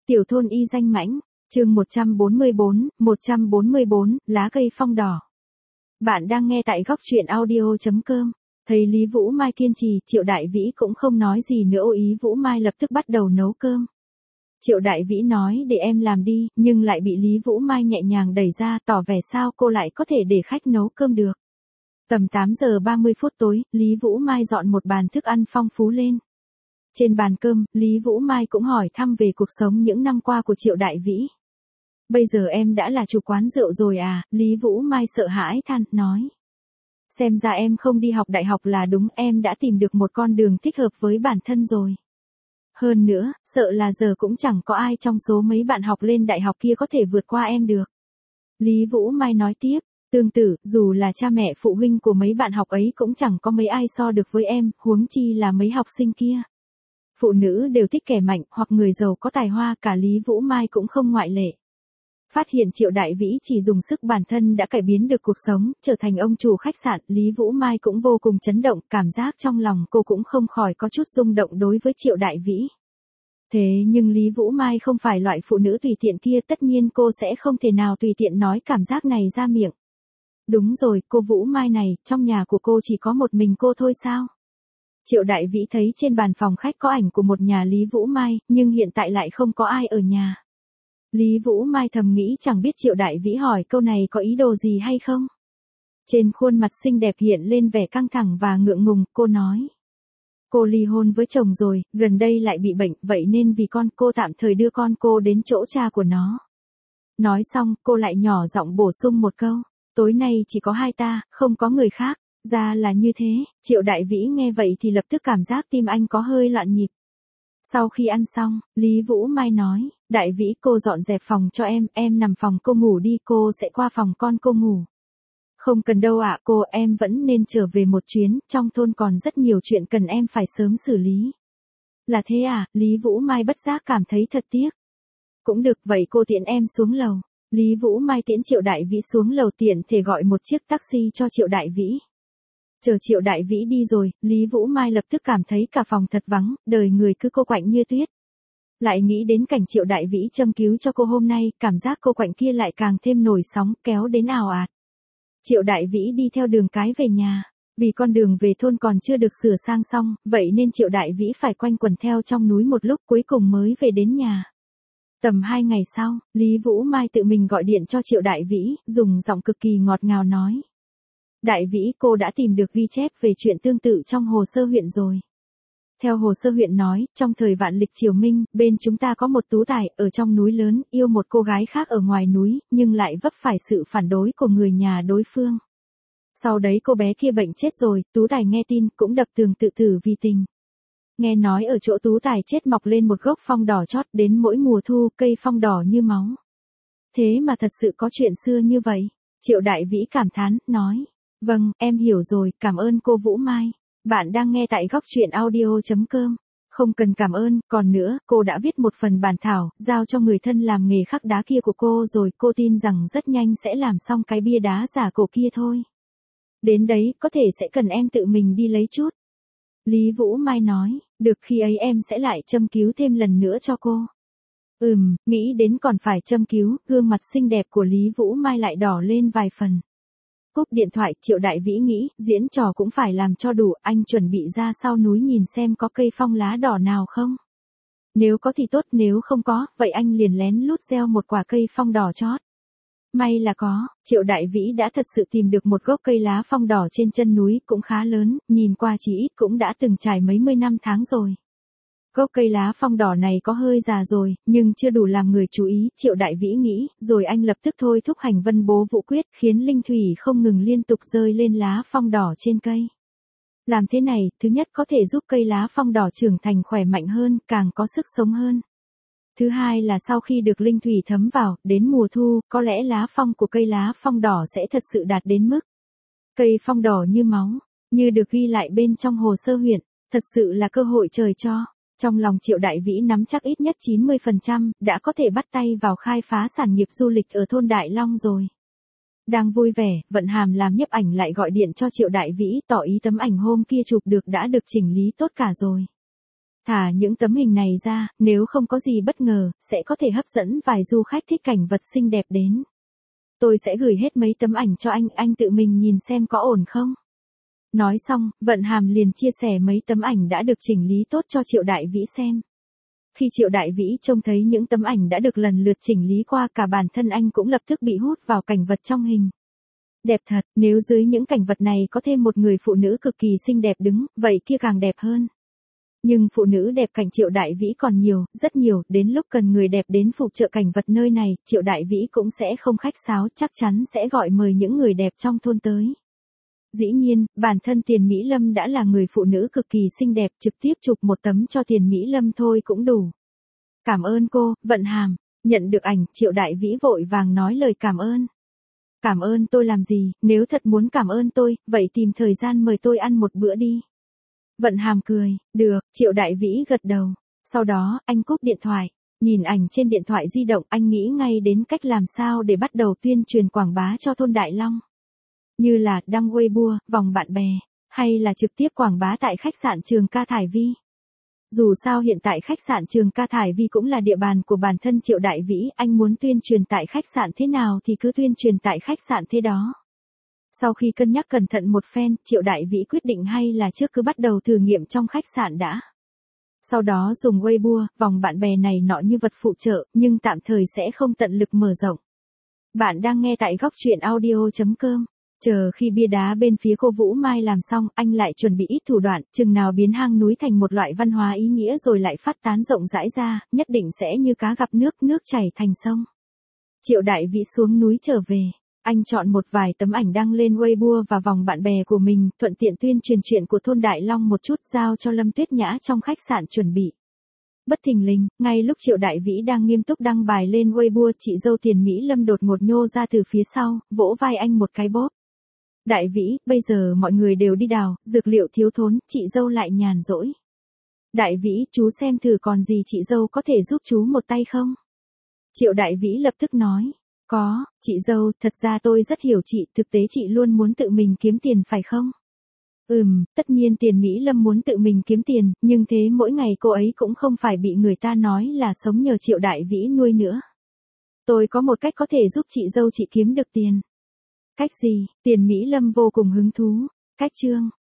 Tiểu thôn y danh mãnh, chương 144, lá cây phong đỏ. Bạn đang nghe tại góc truyện audio.com. Thấy Lý Vũ Mai kiên trì, Triệu Đại Vĩ cũng không nói gì nữa, ý Vũ Mai lập tức bắt đầu nấu cơm. Triệu Đại Vĩ nói để em làm đi, nhưng lại bị Lý Vũ Mai nhẹ nhàng đẩy ra, tỏ vẻ sao cô lại có thể để khách nấu cơm được. Tầm 8 giờ 30 phút tối, Lý Vũ Mai dọn một bàn thức ăn phong phú lên. Trên bàn cơm, Lý Vũ Mai cũng hỏi thăm về cuộc sống những năm qua của Triệu Đại Vĩ. Bây giờ em đã là chủ quán rượu rồi à, Lý Vũ Mai sợ hãi than, nói. Xem ra em không đi học đại học là đúng, em đã tìm được một con đường thích hợp với bản thân rồi. Hơn nữa, sợ là giờ cũng chẳng có ai trong số mấy bạn học lên đại học kia có thể vượt qua em được. Lý Vũ Mai nói tiếp, tương tự, dù là cha mẹ phụ huynh của mấy bạn học ấy cũng chẳng có mấy ai so được với em, huống chi là mấy học sinh kia. Phụ nữ đều thích kẻ mạnh hoặc người giàu có tài hoa, cả Lý Vũ Mai cũng không ngoại lệ. Phát hiện Triệu Đại Vĩ chỉ dùng sức bản thân đã cải biến được cuộc sống, trở thành ông chủ khách sạn, Lý Vũ Mai cũng vô cùng chấn động, cảm giác trong lòng cô cũng không khỏi có chút rung động đối với Triệu Đại Vĩ. Thế nhưng Lý Vũ Mai không phải loại phụ nữ tùy tiện kia, tất nhiên cô sẽ không thể nào tùy tiện nói cảm giác này ra miệng. Đúng rồi, cô Vũ Mai này, trong nhà của cô chỉ có một mình cô thôi sao? Triệu Đại Vĩ thấy trên bàn phòng khách có ảnh của một nhà Lý Vũ Mai, nhưng hiện tại lại không có ai ở nhà. Lý Vũ Mai thầm nghĩ chẳng biết Triệu Đại Vĩ hỏi câu này có ý đồ gì hay không. Trên khuôn mặt xinh đẹp hiện lên vẻ căng thẳng và ngượng ngùng, cô nói. Cô ly hôn với chồng rồi, gần đây lại bị bệnh, vậy nên vì con cô tạm thời đưa con cô đến chỗ cha của nó. Nói xong, cô lại nhỏ giọng bổ sung một câu, tối nay chỉ có hai ta, không có người khác. Ra là như thế, Triệu Đại Vĩ nghe vậy thì lập tức cảm giác tim anh có hơi loạn nhịp. Sau khi ăn xong, Lý Vũ Mai nói, Đại Vĩ cô dọn dẹp phòng cho em nằm phòng cô ngủ đi, cô sẽ qua phòng con cô ngủ. Không cần đâu ạ cô, em vẫn nên trở về một chuyến, trong thôn còn rất nhiều chuyện cần em phải sớm xử lý. Là thế à, Lý Vũ Mai bất giác cảm thấy thật tiếc. Cũng được, vậy cô tiễn em xuống lầu. Lý Vũ Mai tiễn Triệu Đại Vĩ xuống lầu, tiện thể gọi một chiếc taxi cho Triệu Đại Vĩ. Chờ Triệu Đại Vĩ đi rồi, Lý Vũ Mai lập tức cảm thấy cả phòng thật vắng, đời người cứ cô quạnh như tuyết. Lại nghĩ đến cảnh Triệu Đại Vĩ châm cứu cho cô hôm nay, cảm giác cô quạnh kia lại càng thêm nổi sóng, kéo đến ào ạt. Triệu Đại Vĩ đi theo đường cái về nhà. Vì con đường về thôn còn chưa được sửa sang xong, vậy nên Triệu Đại Vĩ phải quanh quẩn theo trong núi một lúc, cuối cùng mới về đến nhà. Tầm 2 ngày sau, Lý Vũ Mai tự mình gọi điện cho Triệu Đại Vĩ, dùng giọng cực kỳ ngọt ngào nói. Đại Vĩ, cô đã tìm được ghi chép về chuyện tương tự trong hồ sơ huyện rồi. Theo hồ sơ huyện nói, trong thời vạn lịch triều Minh, bên chúng ta có một tú tài ở trong núi lớn, yêu một cô gái khác ở ngoài núi, nhưng lại vấp phải sự phản đối của người nhà đối phương. Sau đấy cô bé kia bệnh chết rồi, tú tài nghe tin cũng đập tường tự tử vì tình. Nghe nói ở chỗ tú tài chết mọc lên một gốc phong đỏ chót, đến mỗi mùa thu cây phong đỏ như máu. Thế mà thật sự có chuyện xưa như vậy. Triệu Đại Vĩ cảm thán, nói. Vâng, em hiểu rồi, cảm ơn cô Vũ Mai. Bạn đang nghe tại góc truyện audio.com. Không cần cảm ơn, còn nữa, cô đã viết một phần bản thảo, giao cho người thân làm nghề khắc đá kia của cô rồi, cô tin rằng rất nhanh sẽ làm xong cái bia đá giả cổ kia thôi. Đến đấy, có thể sẽ cần em tự mình đi lấy chút. Lý Vũ Mai nói, được, khi ấy em sẽ lại châm cứu thêm lần nữa cho cô. Nghĩ đến còn phải châm cứu, gương mặt xinh đẹp của Lý Vũ Mai lại đỏ lên vài phần. Cúp điện thoại, Triệu Đại Vĩ nghĩ, diễn trò cũng phải làm cho đủ, anh chuẩn bị ra sau núi nhìn xem có cây phong lá đỏ nào không. Nếu có thì tốt, nếu không có, vậy anh liền lén lút gieo một quả cây phong đỏ chót. May là có, Triệu Đại Vĩ đã thật sự tìm được một gốc cây lá phong đỏ trên chân núi, cũng khá lớn, nhìn qua chỉ ít cũng đã từng trải mấy mươi năm tháng rồi. Gốc cây lá phong đỏ này có hơi già rồi, nhưng chưa đủ làm người chú ý, Triệu Đại Vĩ nghĩ, rồi anh lập tức thôi thúc hành vân bố vũ quyết, khiến linh thủy không ngừng liên tục rơi lên lá phong đỏ trên cây. Làm thế này, thứ nhất có thể giúp cây lá phong đỏ trưởng thành khỏe mạnh hơn, càng có sức sống hơn. Thứ hai là sau khi được linh thủy thấm vào, đến mùa thu, có lẽ lá phong của cây lá phong đỏ sẽ thật sự đạt đến mức cây phong đỏ như máu, như được ghi lại bên trong hồ sơ huyện, thật sự là cơ hội trời cho. Trong lòng Triệu Đại Vĩ nắm chắc ít nhất 90%, đã có thể bắt tay vào khai phá sản nghiệp du lịch ở thôn Đại Long rồi. Đang vui vẻ, Vận Hàm làm nhiếp ảnh lại gọi điện cho Triệu Đại Vĩ, tỏ ý tấm ảnh hôm kia chụp được đã được chỉnh lý tốt cả rồi. Thả những tấm hình này ra, nếu không có gì bất ngờ, sẽ có thể hấp dẫn vài du khách thích cảnh vật xinh đẹp đến. Tôi sẽ gửi hết mấy tấm ảnh cho anh tự mình nhìn xem có ổn không? Nói xong, Vận Hàm liền chia sẻ mấy tấm ảnh đã được chỉnh lý tốt cho Triệu Đại Vĩ xem. Khi Triệu Đại Vĩ trông thấy những tấm ảnh đã được lần lượt chỉnh lý qua, cả bản thân anh cũng lập tức bị hút vào cảnh vật trong hình. Đẹp thật, nếu dưới những cảnh vật này có thêm một người phụ nữ cực kỳ xinh đẹp đứng, vậy kia càng đẹp hơn. Nhưng phụ nữ đẹp cạnh Triệu Đại Vĩ còn nhiều, rất nhiều, đến lúc cần người đẹp đến phụ trợ cảnh vật nơi này, Triệu Đại Vĩ cũng sẽ không khách sáo, chắc chắn sẽ gọi mời những người đẹp trong thôn tới. Dĩ nhiên, bản thân Tiền Mỹ Lâm đã là người phụ nữ cực kỳ xinh đẹp, trực tiếp chụp một tấm cho Tiền Mỹ Lâm thôi cũng đủ. Cảm ơn cô, Vận Hàm. Nhận được ảnh, Triệu Đại Vĩ vội vàng nói lời cảm ơn. Cảm ơn tôi làm gì, nếu thật muốn cảm ơn tôi, vậy tìm thời gian mời tôi ăn một bữa đi. Vận Hàm cười, được, Triệu Đại Vĩ gật đầu. Sau đó, anh cúp điện thoại. Nhìn ảnh trên điện thoại di động, anh nghĩ ngay đến cách làm sao để bắt đầu tuyên truyền quảng bá cho thôn Đại Long. Như là đăng Weibo, vòng bạn bè, hay là trực tiếp quảng bá tại khách sạn Trường Ca Thải Vi. Dù sao hiện tại khách sạn Trường Ca Thải Vi cũng là địa bàn của bản thân Triệu Đại Vĩ, anh muốn tuyên truyền tại khách sạn thế nào thì cứ tuyên truyền tại khách sạn thế đó. Sau khi cân nhắc cẩn thận một phen, Triệu Đại Vĩ quyết định hay là trước cứ bắt đầu thử nghiệm trong khách sạn đã. Sau đó dùng Weibo, vòng bạn bè này nọ như vật phụ trợ, nhưng tạm thời sẽ không tận lực mở rộng. Bạn đang nghe tại góc truyện audio.com. Chờ khi bia đá bên phía cô Vũ Mai làm xong, anh lại chuẩn bị ít thủ đoạn, chừng nào biến hang núi thành một loại văn hóa ý nghĩa rồi lại phát tán rộng rãi ra, nhất định sẽ như cá gặp nước, nước chảy thành sông. Triệu Đại Vĩ xuống núi trở về, anh chọn một vài tấm ảnh đăng lên Weibo và vòng bạn bè của mình, thuận tiện tuyên truyền chuyện của thôn Đại Long một chút, giao cho Lâm Tuyết Nhã trong khách sạn chuẩn bị. Bất thình lình, ngay lúc Triệu Đại Vĩ đang nghiêm túc đăng bài lên Weibo, chị dâu Tiền Mỹ Lâm đột ngột nhô ra từ phía sau, vỗ vai anh một cái bóp. Đại Vĩ, bây giờ mọi người đều đi đào, dược liệu thiếu thốn, chị dâu lại nhàn rỗi. Đại Vĩ, chú xem thử còn gì chị dâu có thể giúp chú một tay không? Triệu Đại Vĩ lập tức nói, có, chị dâu, thật ra tôi rất hiểu chị, thực tế chị luôn muốn tự mình kiếm tiền phải không? Tất nhiên Tiền Mỹ Lâm muốn tự mình kiếm tiền, nhưng thế mỗi ngày cô ấy cũng không phải bị người ta nói là sống nhờ Triệu Đại Vĩ nuôi nữa. Tôi có một cách có thể giúp chị dâu chị kiếm được tiền. Cách gì? Tiền Mỹ Lâm vô cùng hứng thú. Cách chương